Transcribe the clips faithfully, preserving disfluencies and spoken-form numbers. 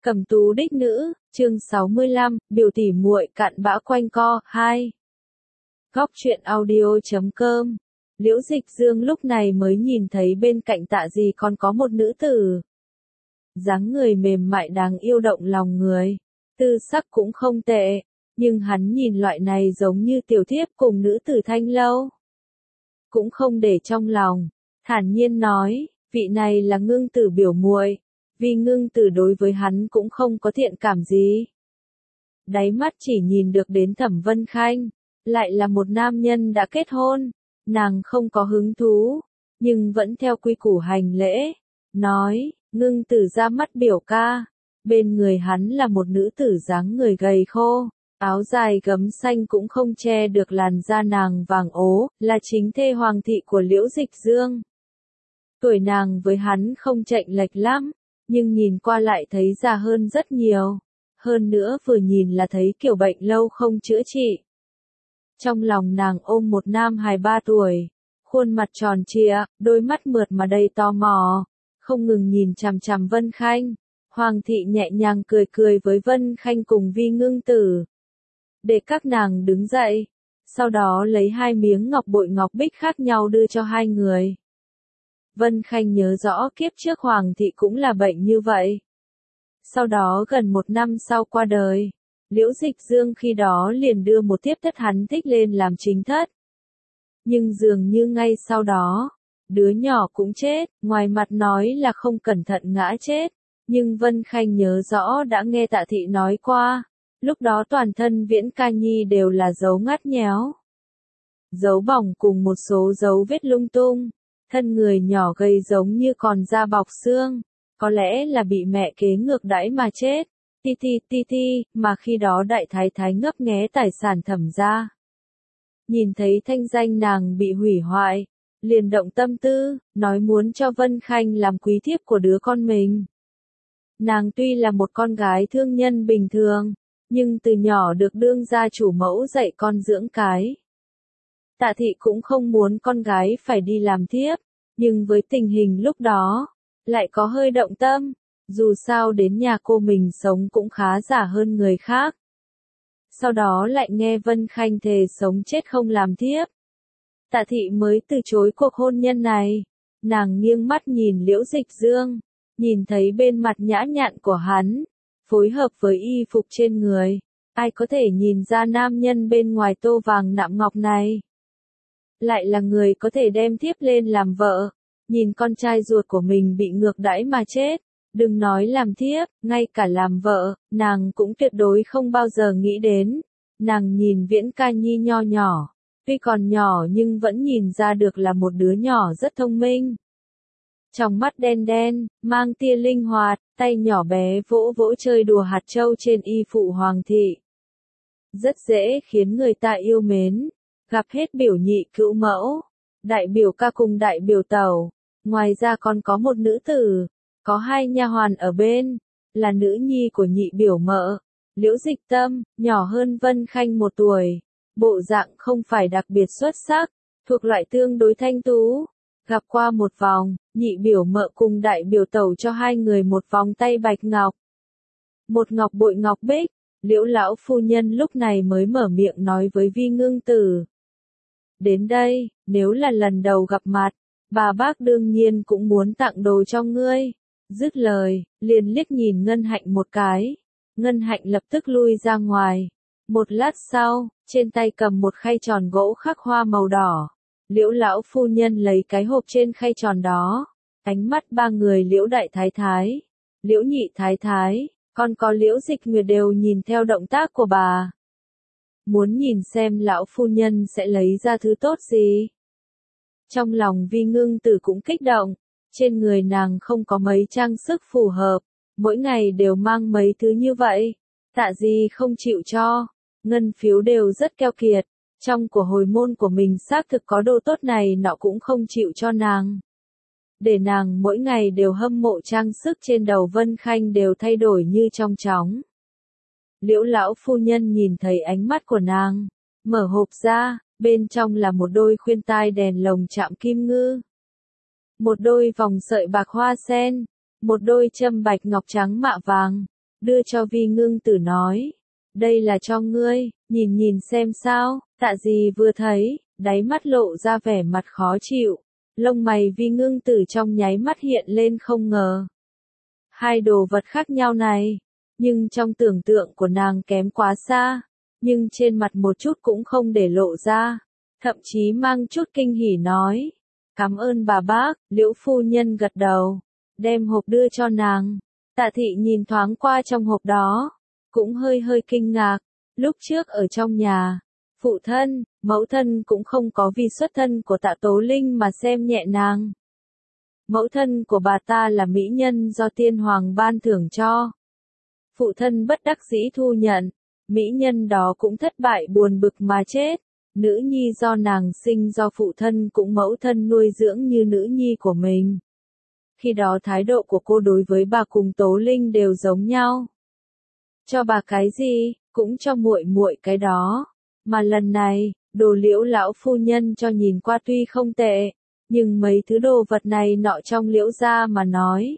Cẩm tú đích nữ, chương sáu mươi lăm, biểu tỉ muội cặn bã quanh co, hai. Góc truyện audio chấm com. Liễu Dịch Dương lúc này mới nhìn thấy bên cạnh Tạ Dì còn có một nữ tử. Dáng người mềm mại đáng yêu động lòng người, tư sắc cũng không tệ, nhưng hắn nhìn loại này giống như tiểu thiếp cùng nữ tử Thanh Lâu. Cũng không để trong lòng, thản nhiên nói, vị này là Ngưng Tử biểu muội. Vì Ngưng Tử đối với hắn cũng không có thiện cảm gì. Đáy mắt chỉ nhìn được đến Thẩm Vân Khanh, lại là một nam nhân đã kết hôn, nàng không có hứng thú, nhưng vẫn theo quy củ hành lễ, nói, Ngưng Tử ra mắt biểu ca, bên người hắn là một nữ tử dáng người gầy khô, áo dài gấm xanh cũng không che được làn da nàng vàng ố, là chính thê hoàng thị của Liễu Dịch Dương. Tuổi nàng với hắn không chệch lệch lắm, nhưng nhìn qua lại thấy già hơn rất nhiều. Hơn nữa vừa nhìn là thấy kiểu bệnh lâu không chữa trị. Trong lòng nàng ôm một nam hài ba tuổi, khuôn mặt tròn trịa, đôi mắt mượt mà đầy tò mò, không ngừng nhìn chằm chằm Vân Khanh. Hoàng thị nhẹ nhàng cười cười với Vân Khanh cùng Vi Ngưng Tử, để các nàng đứng dậy, sau đó lấy hai miếng ngọc bội ngọc bích khác nhau đưa cho hai người. Vân Khanh nhớ rõ kiếp trước Hoàng thị cũng là bệnh như vậy. Sau đó gần một năm sau qua đời, Liễu Dịch Dương khi đó liền đưa một thiếp thất hắn thích lên làm chính thất. Nhưng dường như ngay sau đó, đứa nhỏ cũng chết, ngoài mặt nói là không cẩn thận ngã chết, nhưng Vân Khanh nhớ rõ đã nghe Tạ thị nói qua, lúc đó toàn thân Viễn Ca Nhi đều là dấu ngắt nhéo, dấu bỏng cùng một số dấu vết lung tung. Thân người nhỏ gầy giống như còn da bọc xương, có lẽ là bị mẹ kế ngược đãi mà chết. Ti ti ti ti, mà khi đó đại thái thái ngấp nghé tài sản Thẩm gia. Nhìn thấy thanh danh nàng bị hủy hoại, liền động tâm tư, nói muốn cho Vân Khanh làm quý thiếp của đứa con mình. Nàng tuy là một con gái thương nhân bình thường, nhưng từ nhỏ được đương gia chủ mẫu dạy con dưỡng cái. Tạ thị cũng không muốn con gái phải đi làm thiếp, nhưng với tình hình lúc đó, lại có hơi động tâm, dù sao đến nhà cô mình sống cũng khá giả hơn người khác. Sau đó lại nghe Vân Khanh thề sống chết không làm thiếp. Tạ thị mới từ chối cuộc hôn nhân này, nàng nghiêng mắt nhìn Liễu Dịch Dương, nhìn thấy bên mặt nhã nhặn của hắn, phối hợp với y phục trên người, ai có thể nhìn ra nam nhân bên ngoài tô vàng nạm ngọc này. Lại là người có thể đem thiếp lên làm vợ, nhìn con trai ruột của mình bị ngược đãi mà chết, đừng nói làm thiếp, ngay cả làm vợ, nàng cũng tuyệt đối không bao giờ nghĩ đến. Nàng nhìn Viễn Ca Nhi nho nhỏ, tuy còn nhỏ nhưng vẫn nhìn ra được là một đứa nhỏ rất thông minh. Trong mắt đen đen, mang tia linh hoạt, tay nhỏ bé vỗ vỗ chơi đùa hạt châu trên y phụ Hoàng thị. Rất dễ khiến người ta yêu mến. Gặp hết biểu nhị cữu mẫu, đại biểu ca cùng đại biểu tẩu, ngoài ra còn có một nữ tử, có hai nha hoàn ở bên, là nữ nhi của nhị biểu mợ, Liễu Dịch Tâm, nhỏ hơn Vân Khanh một tuổi, bộ dạng không phải đặc biệt xuất sắc, thuộc loại tương đối thanh tú. Gặp qua một vòng, nhị biểu mợ cùng đại biểu tẩu cho hai người một vòng tay bạch ngọc, một ngọc bội ngọc bích. Liễu lão phu nhân lúc này mới mở miệng nói với Vi Ngưng Tử. Đến đây, nếu là lần đầu gặp mặt, bà bác đương nhiên cũng muốn tặng đồ cho ngươi. Dứt lời, liền liếc nhìn Ngân Hạnh một cái. Ngân Hạnh lập tức lui ra ngoài. Một lát sau, trên tay cầm một khay tròn gỗ khắc hoa màu đỏ. Liễu lão phu nhân lấy cái hộp trên khay tròn đó. Ánh mắt ba người Liễu đại thái thái, Liễu nhị thái thái, còn có Liễu Dịch Nguyệt đều nhìn theo động tác của bà. Muốn nhìn xem lão phu nhân sẽ lấy ra thứ tốt gì. Trong lòng Vi Ngưng Tử cũng kích động, trên người nàng không có mấy trang sức phù hợp, mỗi ngày đều mang mấy thứ như vậy. Tạ gì không chịu cho, ngân phiếu đều rất keo kiệt, trong của hồi môn của mình xác thực có đồ tốt này nọ cũng không chịu cho nàng. Để nàng mỗi ngày đều hâm mộ trang sức trên đầu Vân Khanh đều thay đổi như trong chóng. Liễu lão phu nhân nhìn thấy ánh mắt của nàng, mở hộp ra, bên trong là một đôi khuyên tai đèn lồng chạm kim ngư, một đôi vòng sợi bạc hoa sen, một đôi châm bạch ngọc trắng mạ vàng, đưa cho Vi Ngưng Tử nói. Đây là cho ngươi, nhìn nhìn xem sao, Tạ Dì vừa thấy, đáy mắt lộ ra vẻ mặt khó chịu. Lông mày Vi Ngưng Tử trong nháy mắt hiện lên không ngờ. Hai đồ vật khác nhau này, nhưng trong tưởng tượng của nàng kém quá xa, nhưng trên mặt một chút cũng không để lộ ra, thậm chí mang chút kinh hỉ nói. Cảm ơn bà bác, Liễu phu nhân gật đầu, đem hộp đưa cho nàng. Tạ Thị nhìn thoáng qua trong hộp đó, cũng hơi hơi kinh ngạc, lúc trước ở trong nhà, phụ thân, mẫu thân cũng không có vì xuất thân của Tạ Tố Linh mà xem nhẹ nàng. Mẫu thân của bà ta là mỹ nhân do tiên hoàng ban thưởng cho. Phụ thân bất đắc dĩ thu nhận, mỹ nhân đó cũng thất bại buồn bực mà chết. Nữ nhi do nàng sinh do phụ thân cũng mẫu thân nuôi dưỡng như nữ nhi của mình. Khi đó thái độ của cô đối với bà cùng Tố Linh đều giống nhau. Cho bà cái gì, cũng cho muội muội cái đó. Mà lần này, đồ Liễu lão phu nhân cho nhìn qua tuy không tệ, nhưng mấy thứ đồ vật này nọ trong Liễu gia mà nói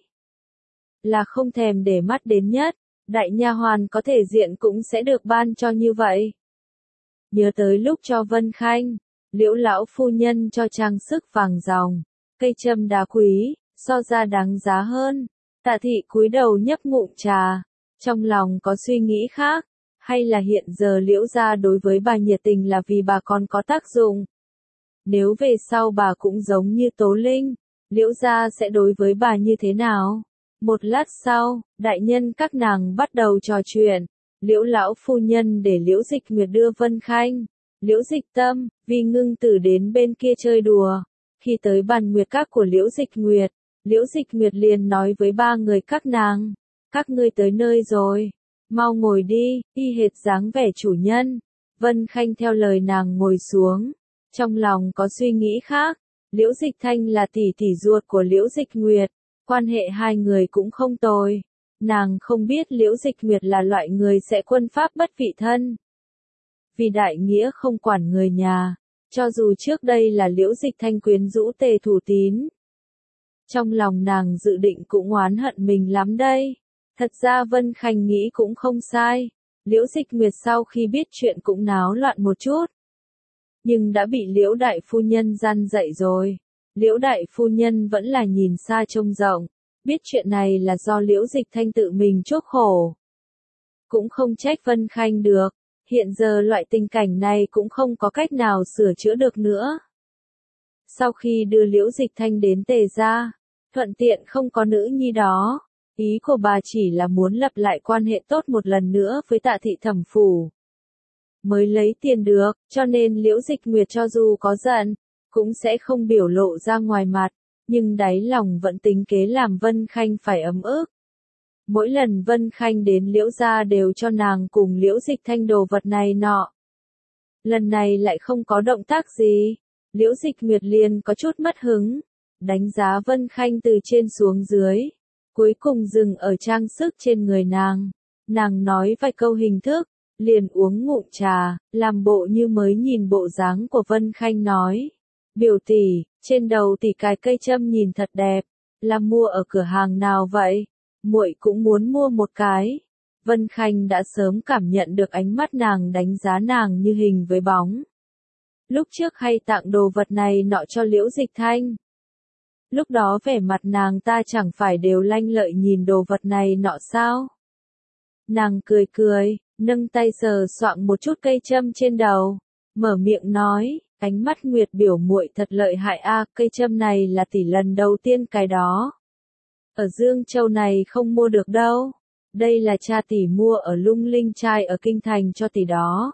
là không thèm để mắt đến nhất, đại nha hoàn có thể diện cũng sẽ được ban cho như vậy. Nhớ tới lúc cho Vân Khanh, Liễu lão phu nhân cho trang sức vàng ròng, cây châm đá quý, so ra đáng giá hơn. Tạ Thị cúi đầu nhấp ngụm trà, trong lòng có suy nghĩ khác, hay là hiện giờ Liễu gia đối với bà nhiệt tình là vì bà còn có tác dụng. Nếu về sau bà cũng giống như Tố Linh, Liễu gia sẽ đối với bà như thế nào? Một lát sau, đại nhân các nàng bắt đầu trò chuyện. Liễu lão phu nhân để Liễu Dịch Nguyệt đưa Vân Khanh, Liễu Dịch Tâm, Vi Ngưng Tử đến bên kia chơi đùa. Khi tới bàn nguyệt các của Liễu Dịch Nguyệt, Liễu Dịch Nguyệt liền nói với ba người các nàng, các ngươi tới nơi rồi, mau ngồi đi, y hệt dáng vẻ chủ nhân. Vân Khanh theo lời nàng ngồi xuống, trong lòng có suy nghĩ khác. Liễu Dịch Thanh là tỷ tỷ ruột của Liễu Dịch Nguyệt, quan hệ hai người cũng không tồi. Nàng không biết Liễu Dịch Nguyệt là loại người sẽ quân pháp bất vị thân. Vì đại nghĩa không quản người nhà, cho dù trước đây là Liễu Dịch Thanh quyến rũ Tề Thủ Tín. Trong lòng nàng dự định cũng oán hận mình lắm đây. Thật ra Vân Khanh nghĩ cũng không sai. Liễu Dịch Nguyệt sau khi biết chuyện cũng náo loạn một chút. Nhưng đã bị Liễu Đại Phu Nhân gian dạy rồi. Liễu Đại Phu Nhân vẫn là nhìn xa trông rộng. Biết chuyện này là do Liễu Dịch Thanh tự mình chuốc khổ. Cũng không trách Vân Khanh được, hiện giờ loại tình cảnh này cũng không có cách nào sửa chữa được nữa. Sau khi đưa Liễu Dịch Thanh đến Tề gia, thuận tiện không có nữ nhi đó, ý của bà chỉ là muốn lập lại quan hệ tốt một lần nữa với Tạ Thị thẩm phủ. Mới lấy tiền được, cho nên Liễu Dịch Nguyệt cho dù có giận, cũng sẽ không biểu lộ ra ngoài mặt. Nhưng đáy lòng vẫn tính kế làm Vân Khanh phải ấm ức. Mỗi lần Vân Khanh đến Liễu gia đều cho nàng cùng Liễu Dịch Thanh đồ vật này nọ. Lần này lại không có động tác gì. Liễu Dịch Nguyệt liền có chút mất hứng, đánh giá Vân Khanh từ trên xuống dưới, cuối cùng dừng ở trang sức trên người nàng. Nàng nói vài câu hình thức, liền uống ngụm trà, làm bộ như mới nhìn bộ dáng của Vân Khanh nói. Biểu tỷ, trên đầu tỷ cài cây châm nhìn thật đẹp, là mua ở cửa hàng nào vậy? Muội cũng muốn mua một cái. Vân Khanh đã sớm cảm nhận được ánh mắt nàng đánh giá nàng như hình với bóng. Lúc trước hay tặng đồ vật này nọ cho Liễu Dịch Thanh. Lúc đó vẻ mặt nàng ta chẳng phải đều lanh lợi nhìn đồ vật này nọ sao? Nàng cười cười, nâng tay sờ soạng một chút cây châm trên đầu, mở miệng nói. Ánh mắt Nguyệt biểu muội thật lợi hại a, cây châm này là tỷ lần đầu tiên cái đó. Ở Dương Châu này không mua được đâu. Đây là cha tỷ mua ở Lung Linh Trai ở Kinh Thành cho tỷ đó.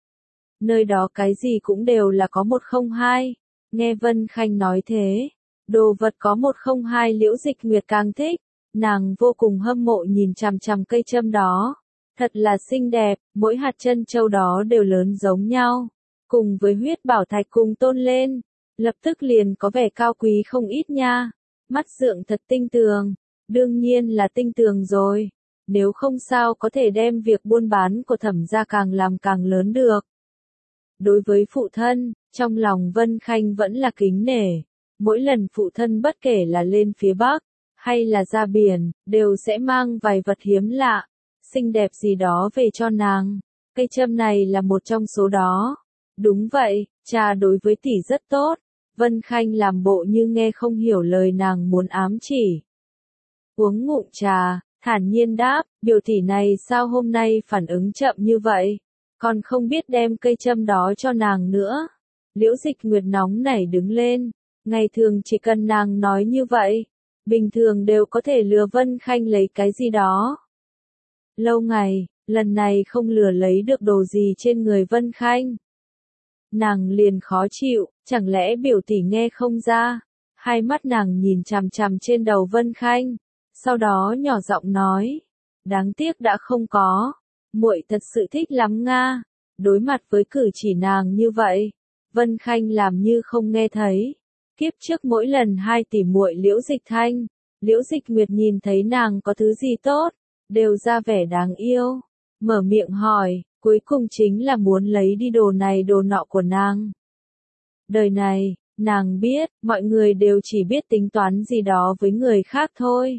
Nơi đó cái gì cũng đều là có một không hai. Nghe Vân Khanh nói thế, đồ vật có một không hai Liễu Dịch Nguyệt càng thích. Nàng vô cùng hâm mộ nhìn chằm chằm cây châm đó. Thật là xinh đẹp, mỗi hạt chân châu đó đều lớn giống nhau. Cùng với huyết bảo thạch cùng tôn lên, lập tức liền có vẻ cao quý không ít nha. Mắt dượng thật tinh tường, đương nhiên là tinh tường rồi. Nếu không sao có thể đem việc buôn bán của Thẩm gia càng làm càng lớn được. Đối với phụ thân, trong lòng Vân Khanh vẫn là kính nể. Mỗi lần phụ thân bất kể là lên phía Bắc, hay là ra biển, đều sẽ mang vài vật hiếm lạ. xinh đẹp gì đó về cho nàng. Cây châm này là một trong số đó. Đúng vậy, cha đối với tỷ rất tốt. Vân Khanh làm bộ như nghe không hiểu lời nàng muốn ám chỉ. Uống ngụm trà, thản nhiên đáp, biểu tỷ này sao hôm nay phản ứng chậm như vậy, còn không biết đem cây châm đó cho nàng nữa. Liễu Dịch Nguyệt nóng nảy đứng lên, ngày thường chỉ cần nàng nói như vậy, bình thường đều có thể lừa Vân Khanh lấy cái gì đó. Lâu ngày, lần này không lừa lấy được đồ gì trên người Vân Khanh. Nàng liền khó chịu, chẳng lẽ biểu tỷ nghe không ra? Hai mắt nàng nhìn chằm chằm trên đầu Vân Khanh, sau đó nhỏ giọng nói, đáng tiếc đã không có, muội thật sự thích lắm nga. Đối mặt với cử chỉ nàng như vậy, Vân Khanh làm như không nghe thấy. Kiếp trước mỗi lần hai tỷ muội Liễu Dịch Thanh, Liễu Dịch Nguyệt nhìn thấy nàng có thứ gì tốt, đều ra vẻ đáng yêu, mở miệng hỏi, cuối cùng chính là muốn lấy đi đồ này đồ nọ của nàng. Đời này, nàng biết, mọi người đều chỉ biết tính toán gì đó với người khác thôi.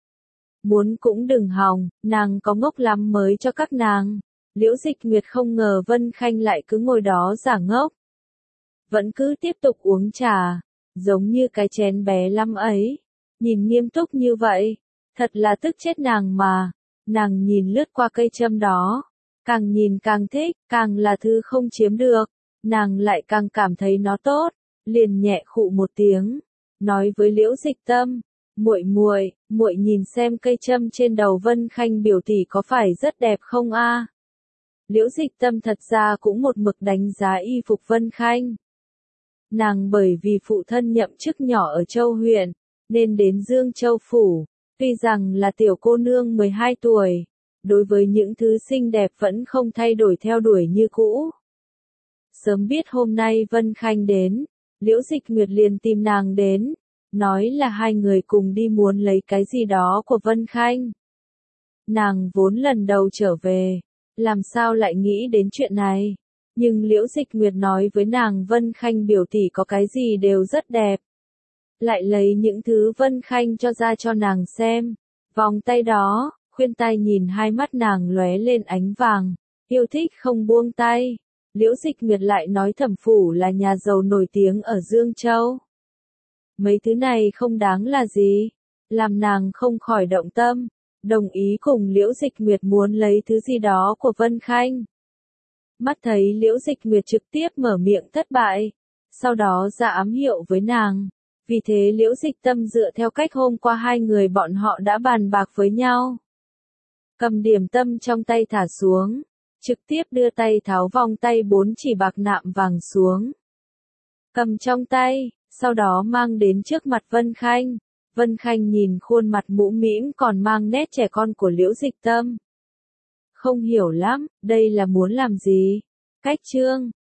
Muốn cũng đừng hòng, nàng có ngốc lắm mới cho các nàng. Liễu Dịch Nguyệt không ngờ Vân Khanh lại cứ ngồi đó giả ngốc. Vẫn cứ tiếp tục uống trà, giống như cái chén bé lắm ấy. Nhìn nghiêm túc như vậy, thật là tức chết nàng mà. Nàng nhìn lướt qua cây châm đó, càng nhìn càng thích, càng là thứ không chiếm được, nàng lại càng cảm thấy nó tốt, liền nhẹ khụ một tiếng, nói với Liễu Dịch Tâm, muội muội, muội nhìn xem cây châm trên đầu Vân Khanh biểu tỷ có phải rất đẹp không a? Liễu Dịch Tâm thật ra cũng một mực đánh giá y phục Vân Khanh. Nàng bởi vì phụ thân nhậm chức nhỏ ở Châu huyện, nên đến Dương Châu phủ, tuy rằng là tiểu cô nương mười hai tuổi, đối với những thứ xinh đẹp vẫn không thay đổi theo đuổi như cũ. Sớm biết hôm nay Vân Khanh đến, Liễu Dịch Nguyệt liền tìm nàng đến, nói là hai người cùng đi muốn lấy cái gì đó của Vân Khanh. Nàng vốn lần đầu trở về, làm sao lại nghĩ đến chuyện này, nhưng Liễu Dịch Nguyệt nói với nàng Vân Khanh biểu tỷ có cái gì đều rất đẹp. Lại lấy những thứ Vân Khanh cho ra cho nàng xem, vòng tay đó, khuyên tai nhìn hai mắt nàng lóe lên ánh vàng, yêu thích không buông tay. Liễu Dịch Nguyệt lại nói thẩm phủ là nhà giàu nổi tiếng ở Dương Châu. Mấy thứ này không đáng là gì, làm nàng không khỏi động tâm, đồng ý cùng Liễu Dịch Nguyệt muốn lấy thứ gì đó của Vân Khanh. Mắt thấy Liễu Dịch Nguyệt trực tiếp mở miệng thất bại, sau đó ra ám hiệu với nàng, vì thế Liễu Dịch Tâm dựa theo cách hôm qua hai người bọn họ đã bàn bạc với nhau. Cầm điểm tâm trong tay thả xuống, trực tiếp đưa tay tháo vòng tay bốn chỉ bạc nạm vàng xuống. Cầm trong tay, sau đó mang đến trước mặt Vân Khanh. Vân Khanh nhìn khuôn mặt mũm mĩm còn mang nét trẻ con của Liễu Dịch Tâm. Không hiểu lắm, đây là muốn làm gì? Cách chương